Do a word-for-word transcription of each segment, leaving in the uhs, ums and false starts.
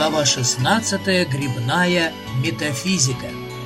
Глава шестнадцатая. Грибная метафизика.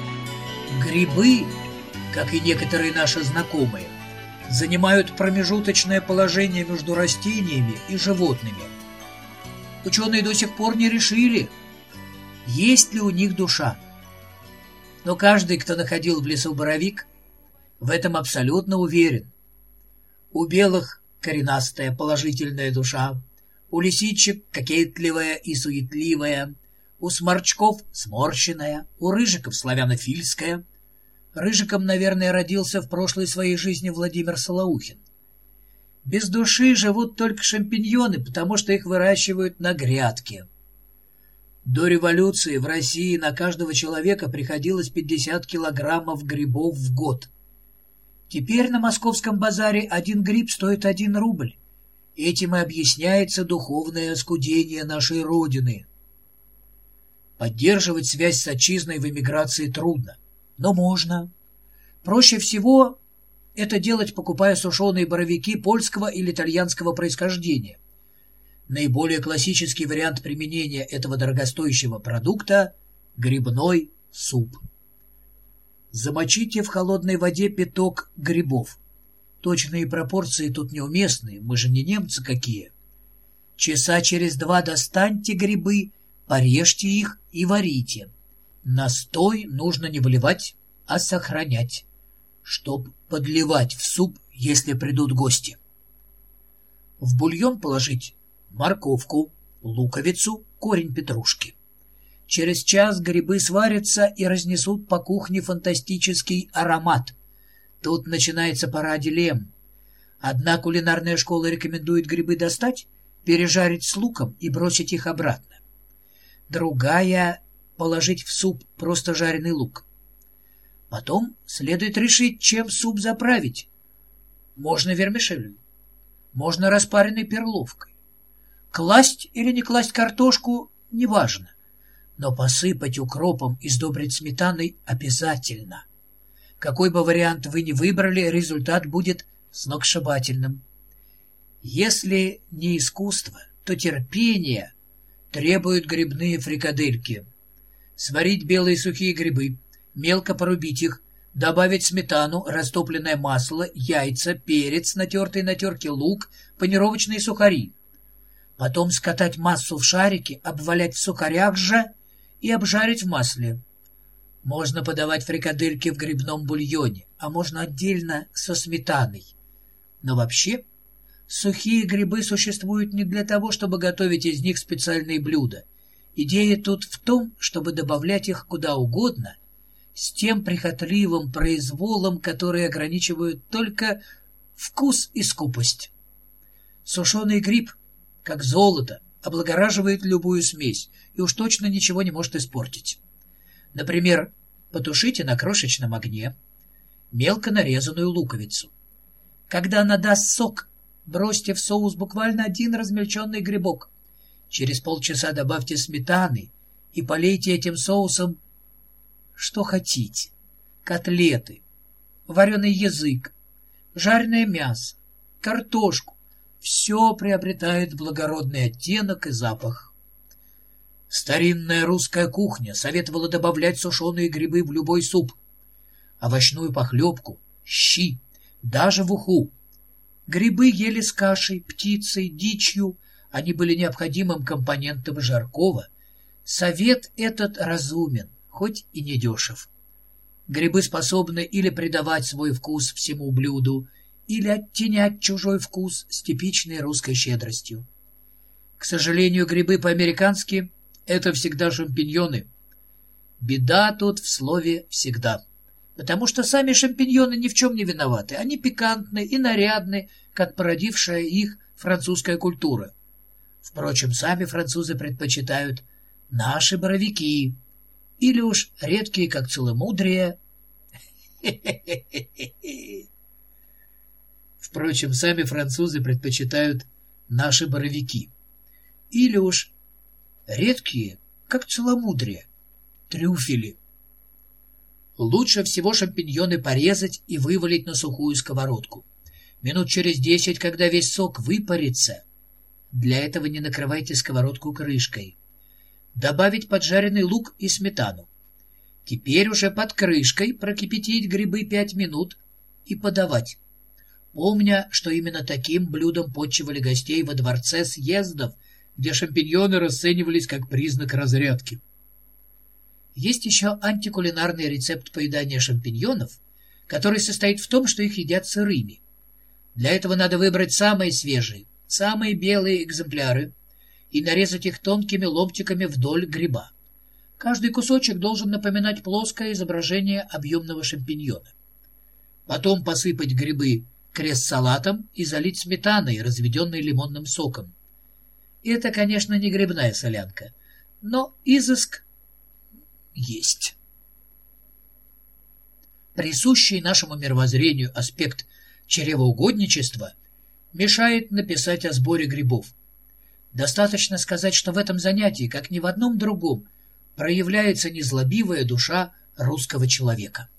Грибы, как и некоторые наши знакомые, занимают промежуточное положение между растениями и животными. Ученые до сих пор не решили, есть ли у них душа. Но каждый, кто находил в лесу боровик, в этом абсолютно уверен. У белых коренастая положительная душа, у лисичек кокетливая и суетливая, у сморчков сморщенная, у рыжиков славянофильская. Рыжиком, наверное, родился в прошлой своей жизни Владимир Солоухин. Без души живут только шампиньоны, потому что их выращивают на грядке. До революции в России на каждого человека приходилось пятьдесят килограммов грибов в год. Теперь на московском базаре один гриб стоит один рубль. Этим и объясняется духовное оскудение нашей Родины. Поддерживать связь с отчизной в эмиграции трудно, но можно. Проще всего это делать, покупая сушеные боровики польского или итальянского происхождения. Наиболее классический вариант применения этого дорогостоящего продукта – грибной суп. Замочите в холодной воде пяток грибов. Точные пропорции тут неуместны, мы же не немцы какие. Часа через два достаньте грибы, порежьте их и варите. Настой нужно не выливать, а сохранять, чтоб подливать в суп, если придут гости. В бульон положить морковку, луковицу, корень петрушки. Через час грибы сварятся и разнесут по кухне фантастический аромат. Тут начинается пора дилемм. Одна кулинарная школа рекомендует грибы достать, пережарить с луком и бросить их обратно. Другая — положить в суп просто жареный лук. Потом следует решить, чем суп заправить. Можно вермишелью, можно распаренной перловкой. Класть или не класть картошку — неважно, но посыпать укропом и сдобрить сметаной обязательно. Какой бы вариант вы ни выбрали, результат будет сногсшибательным. Если не искусство, то терпение требуют грибные фрикадельки. Сварить белые сухие грибы, мелко порубить их, добавить сметану, растопленное масло, яйца, перец, натертый на терке лук, панировочные сухари. Потом скатать массу в шарики, обвалять в сухарях же и обжарить в масле. Можно подавать фрикадельки в грибном бульоне, а можно отдельно со сметаной. Но вообще, сухие грибы существуют не для того, чтобы готовить из них специальные блюда. Идея тут в том, чтобы добавлять их куда угодно, с тем прихотливым произволом, который ограничивают только вкус и скупость. Сушеный гриб, как золото, облагораживает любую смесь и уж точно ничего не может испортить. Например, потушите на крошечном огне мелко нарезанную луковицу. Когда она даст сок, бросьте в соус буквально один размельченный грибок. Через полчаса добавьте сметаны и полейте этим соусом что хотите. Котлеты, вареный язык, жареное мясо, картошку. Все приобретает благородный оттенок и запах. Старинная русская кухня советовала добавлять сушеные грибы в любой суп, овощную похлебку, щи, даже в уху. Грибы ели с кашей, птицей, дичью, они были необходимым компонентом жаркого. Совет этот разумен, хоть и недешев. Грибы способны или придавать свой вкус всему блюду, или оттенять чужой вкус с типичной русской щедростью. К сожалению, грибы по-американски — это всегда шампиньоны. Беда тут в слове «всегда», потому что сами шампиньоны ни в чем не виноваты. Они пикантны и нарядны, как породившая их французская культура. Впрочем, сами французы предпочитают наши боровики, или уж редкие, как целомудрие. Впрочем, сами французы предпочитают наши боровики, или уж редкие, как целомудрие, трюфели. Лучше всего шампиньоны порезать и вывалить на сухую сковородку. Минут через десять, когда весь сок выпарится, для этого не накрывайте сковородку крышкой. добавить поджаренный лук и сметану. Теперь уже под крышкой прокипятить грибы пять минут и подавать, помня, что именно таким блюдом подчивали гостей во дворце съездов, где шампиньоны расценивались как признак разрядки. Есть еще антикулинарный рецепт поедания шампиньонов, который состоит в том, что их едят сырыми. Для этого надо выбрать самые свежие, самые белые экземпляры и нарезать их тонкими ломтиками вдоль гриба. Каждый кусочек должен напоминать плоское изображение объемного шампиньона. Потом посыпать грибы крест-салатом и залить сметаной, разведенной лимонным соком. Это, конечно, не грибная солянка, но изыск есть. Присущий нашему мировоззрению аспект чревоугодничества мешает написать о сборе грибов. Достаточно сказать, что в этом занятии, как ни в одном другом, проявляется незлобивая душа русского человека.